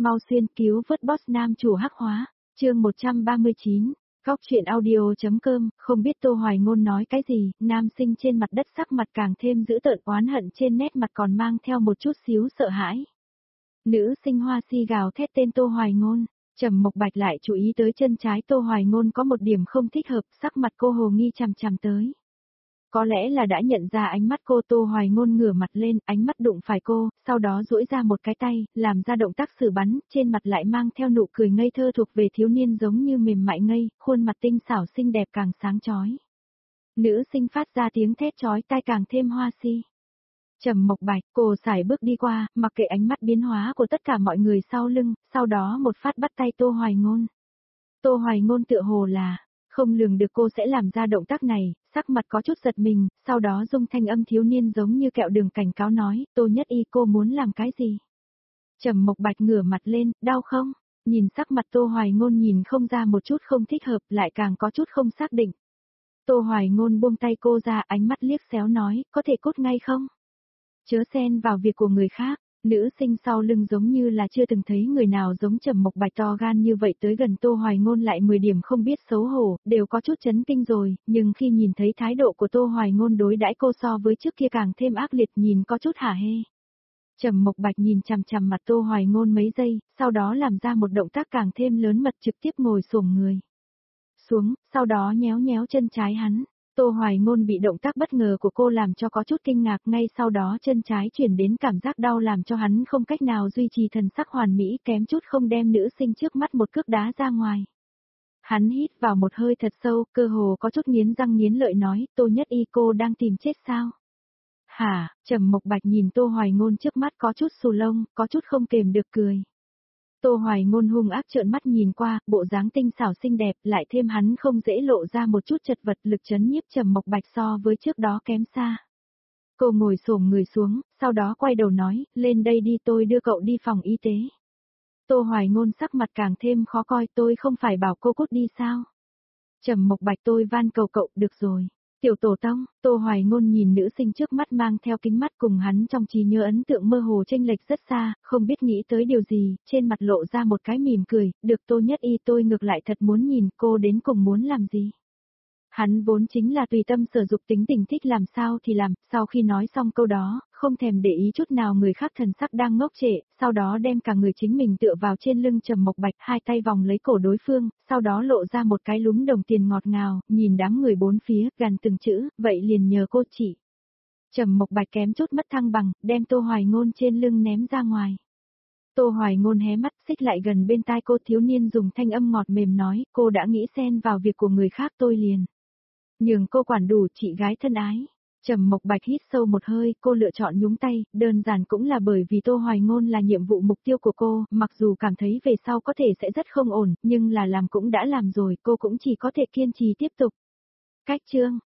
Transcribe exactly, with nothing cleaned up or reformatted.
Mau xuyên cứu vớt boss nam chủ hắc hóa, chương một trăm ba mươi chín, góc chuyện audio.com, không biết Tô Hoài Ngôn nói cái gì, nam sinh trên mặt đất sắc mặt càng thêm dữ tợn, oán hận trên nét mặt còn mang theo một chút xíu sợ hãi. Nữ sinh Hoa Si gào thét tên Tô Hoài Ngôn, Trầm Mộc Bạch lại chú ý tới chân trái Tô Hoài Ngôn có một điểm không thích hợp, sắc mặt cô hồ nghi chằm chằm tới. Có lẽ là đã nhận ra ánh mắt cô, Tô Hoài Ngôn ngửa mặt lên, ánh mắt đụng phải cô, sau đó duỗi ra một cái tay, làm ra động tác xử bắn, trên mặt lại mang theo nụ cười ngây thơ thuộc về thiếu niên giống như mềm mại ngây, khuôn mặt tinh xảo xinh đẹp càng sáng chói. Nữ sinh phát ra tiếng thét chói tai càng thêm Hoa Si. Trầm Mộc Bạch, cô sải bước đi qua, mặc kệ ánh mắt biến hóa của tất cả mọi người sau lưng, sau đó một phát bắt tay Tô Hoài Ngôn. Tô Hoài Ngôn tựa hồ là không lường được cô sẽ làm ra động tác này, sắc mặt có chút giật mình, sau đó dung thanh âm thiếu niên giống như kẹo đường cảnh cáo nói, Tô Nhất Y cô muốn làm cái gì? Trầm Mộc Bạch ngửa mặt lên, đau không? Nhìn sắc mặt Tô Hoài Ngôn nhìn không ra một chút không thích hợp, lại càng có chút không xác định. Tô Hoài Ngôn buông tay cô ra, ánh mắt liếc xéo nói, có thể cút ngay không? Chớ xen vào việc của người khác. Nữ sinh sau lưng giống như là chưa từng thấy người nào giống Trầm Mộc Bạch to gan như vậy tới gần Tô Hoài Ngôn lại mười điểm không biết xấu hổ, đều có chút chấn kinh rồi, nhưng khi nhìn thấy thái độ của Tô Hoài Ngôn đối đãi cô so với trước kia càng thêm ác liệt, nhìn có chút hả hê. Trầm Mộc Bạch nhìn chằm chằm mặt Tô Hoài Ngôn mấy giây, sau đó làm ra một động tác càng thêm lớn mật, trực tiếp ngồi xổm người xuống, sau đó nhéo nhéo chân trái hắn. Tô Hoài Ngôn bị động tác bất ngờ của cô làm cho có chút kinh ngạc, ngay sau đó chân trái chuyển đến cảm giác đau làm cho hắn không cách nào duy trì thần sắc hoàn mỹ, kém chút không đem nữ sinh trước mắt một cước đá ra ngoài. Hắn hít vào một hơi thật sâu, cơ hồ có chút nghiến răng nghiến lợi nói, Tô Nhất Y cô đang tìm chết sao? Hả? Trầm Mộc Bạch nhìn Tô Hoài Ngôn trước mắt có chút xù lông, có chút không kềm được cười. Tô Hoài Ngôn hung ác trợn mắt nhìn qua, bộ dáng tinh xảo xinh đẹp, lại thêm hắn không dễ lộ ra một chút chật vật, lực chấn nhiếp Trầm Mộc Bạch so với trước đó kém xa. Cô ngồi xổm người xuống, sau đó quay đầu nói, lên đây đi tôi đưa cậu đi phòng y tế. Tô Hoài Ngôn sắc mặt càng thêm khó coi, tôi không phải bảo cô cút đi sao? Trầm Mộc Bạch tôi van cầu cậu, được rồi. Tiểu tổ tông, Tô Hoài Ngôn nhìn nữ sinh trước mắt mang theo kính mắt cùng hắn trong trí nhớ ấn tượng mơ hồ chênh lệch rất xa, không biết nghĩ tới điều gì, trên mặt lộ ra một cái mỉm cười, được Tô Nhất Y tôi ngược lại thật muốn nhìn cô đến cùng muốn làm gì. Hắn vốn chính là tùy tâm sở dục tính tình thích làm sao thì làm, sau khi nói xong câu đó, không thèm để ý chút nào người khác thần sắc đang ngốc trệ, sau đó đem cả người chính mình tựa vào trên lưng Trầm Mộc Bạch, hai tay vòng lấy cổ đối phương, sau đó lộ ra một cái lúm đồng tiền ngọt ngào, nhìn đám người bốn phía, gằn từng chữ, vậy liền nhờ cô chỉ. Trầm Mộc Bạch kém chút mất thăng bằng, đem Tô Hoài Ngôn trên lưng ném ra ngoài. Tô Hoài Ngôn hé mắt xích lại gần bên tai cô, thiếu niên dùng thanh âm ngọt mềm nói, cô đã nghĩ xen vào việc của người khác tôi liền nhường cô quản đủ, chị gái thân ái. Trầm Mộc Bạch hít sâu một hơi, cô lựa chọn nhúng tay, đơn giản cũng là bởi vì Tô Hoài Ngôn là nhiệm vụ mục tiêu của cô, mặc dù cảm thấy về sau có thể sẽ rất không ổn, nhưng là làm cũng đã làm rồi, cô cũng chỉ có thể kiên trì tiếp tục. Cách chương,